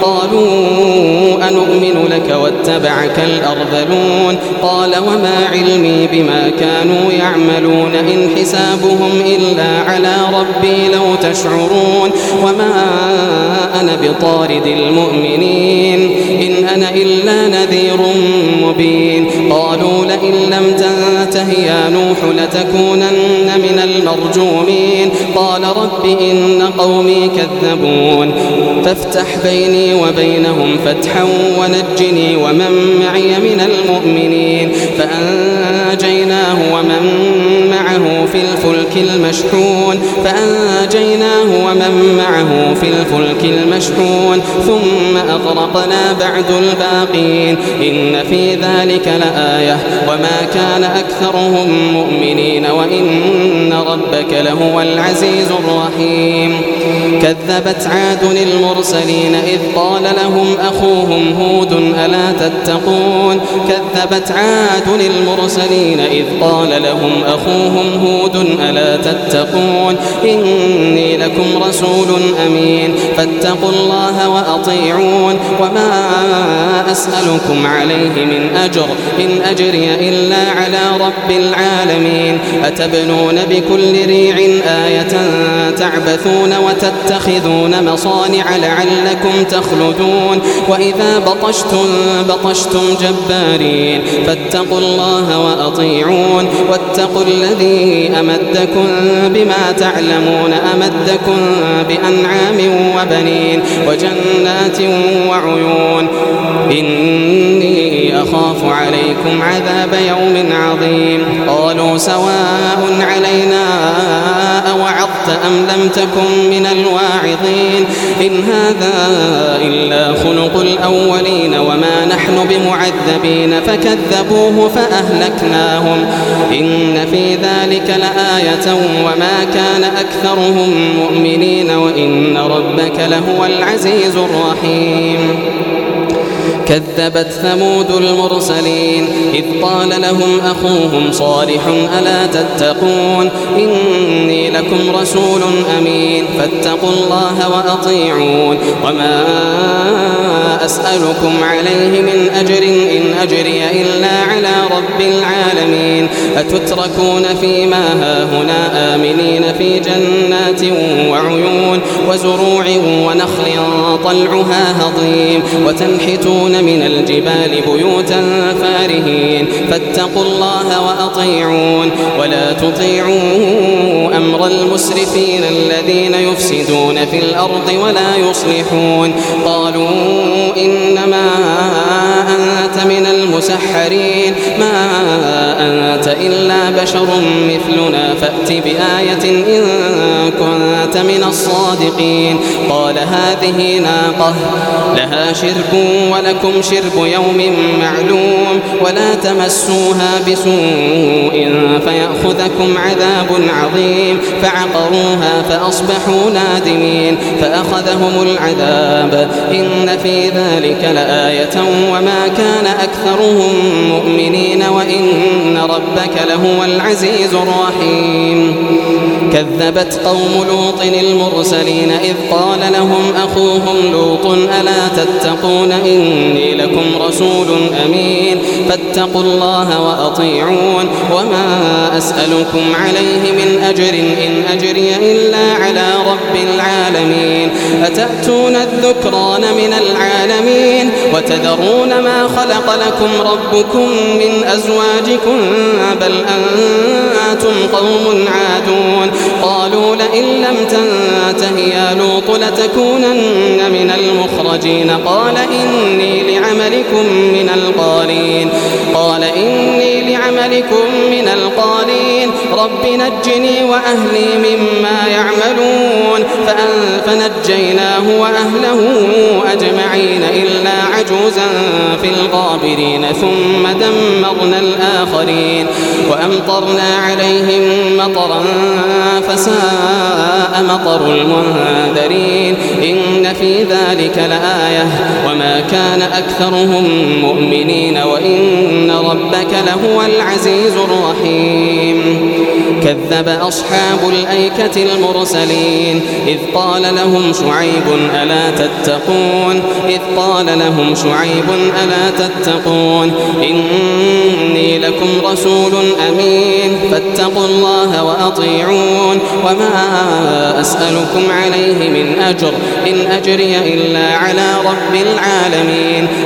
قالوا أنؤمن لك واتبعك الأرذلون قال وما علمي بما كانوا يعملون إن حسابهم إلا على ربي لو تشعرون وما أنا بطارد المؤمنين إن أنا إلا نذير مبين قالوا لئن لم تنته يا نوح لتكونن من المرجومين قال رب إن قومي كذبون فافتح بيني وبينهم فتحا ونجني ومن معي من المؤمنين فأنجيناه ومن معه في الفلك المشحون ثم أغرقنا بعد الباقين إن في ذلك لآية وما كان أكثرهم مؤمنين وإن ربك لهو العزيز الرحيم كذبت عاد المرسلين إذ قال لهم أخوهم هود ألا تتقون كذبت عاد المرسلين إذ قال لهم أخوهم هود ألا تتقون إني لكم رسول أمين فاتقوا الله وأطيعون وما أسألكم عليه من أجر إن أجري إلا على رب العالمين أتبنون بكل ريع آية تعبثون وتتخذون مصانع لعلكم تخلدون وإذا بطشتم جبارين فاتقوا الله وأطيعون واتقوا الذي أمدكم بما تعلمون أمدكم بأنعام وبنين وجنات وعيون إني أخاف عليكم عذاب يوم عظيم قالوا سواء علينا أوعظت أم لم تكن من الواعظين إن هذا إلا خلق الأولين وما نحن بمعذبين فكذبوه فأهلكناهم إن في ذلك لآية وما كان أكثرهم مؤمنين وإن ربك لهو العزيز الرحيم كذبت ثمود المرسلين إذ قال لهم أخوهم صالح ألا تتقون إني لكم رسول أمين فاتقوا الله وأطيعون وما أسألكم عليه من أجر إن أجري إلا على رب العالمين أتتركون فيما هاهنا آمنين في جنات وعيون وزروع ونخل طلعها هضيم وتنحتون من الجبال بيوتا فارهين فاتقوا الله وأطيعون ولا تطيعوا أمر المسرفين الذين يفسدون في الأرض ولا يصلحون قالوا إنما أنت من المسحرين ما أنت إلا بشر مثلنا فأت بآية إن كنت من الصادقين قال هذه ناقة لها شرب ولكم شرب يوم معلوم ولا تمسوها بسوء فيأخذكم عذاب عظيم فعقروها فأصبحوا نادمين فأخذهم العذاب إن في ذلك لآية وما كان أكثرهم مؤمنين وإن ربك لهو العزيز الرحيم كذبت قوم لوط المرسلين إذ قال لهم أخوهم لوط ألا تتقون إني لكم رسول أمين فاتقوا الله وأطيعون وما أسألكم عليه من أجر إن أجري إلا على رب العالمين أتأتون الذكران من العالمين وتذرون ما خلق لكم ربكم من أزواجكم بل أنتم قوم عادون قالوا لئن لم تنته يا لوط لتكونن من المخرجين قال إني لعملكم من القالين رب نجني وأهلي مما يعملون فنجيناه وأهله أجمعين إلا عجوزا في الغابرين ثم دمرنا الآخرين وأمطرنا عليهم مطرا فساء مطر المنذرين إن في ذلك لآية وما كان أكثرهم مؤمنين وإن ربك لهو العزيز الرحيم كذب أصحاب الأيكة المرسلين إذ قال لهم شعيب ألا تتقون إني لكم رسول أمين فاتقوا الله وأطيعون وما أسألكم عليه من أجر إن أجري إلا على رب العالمين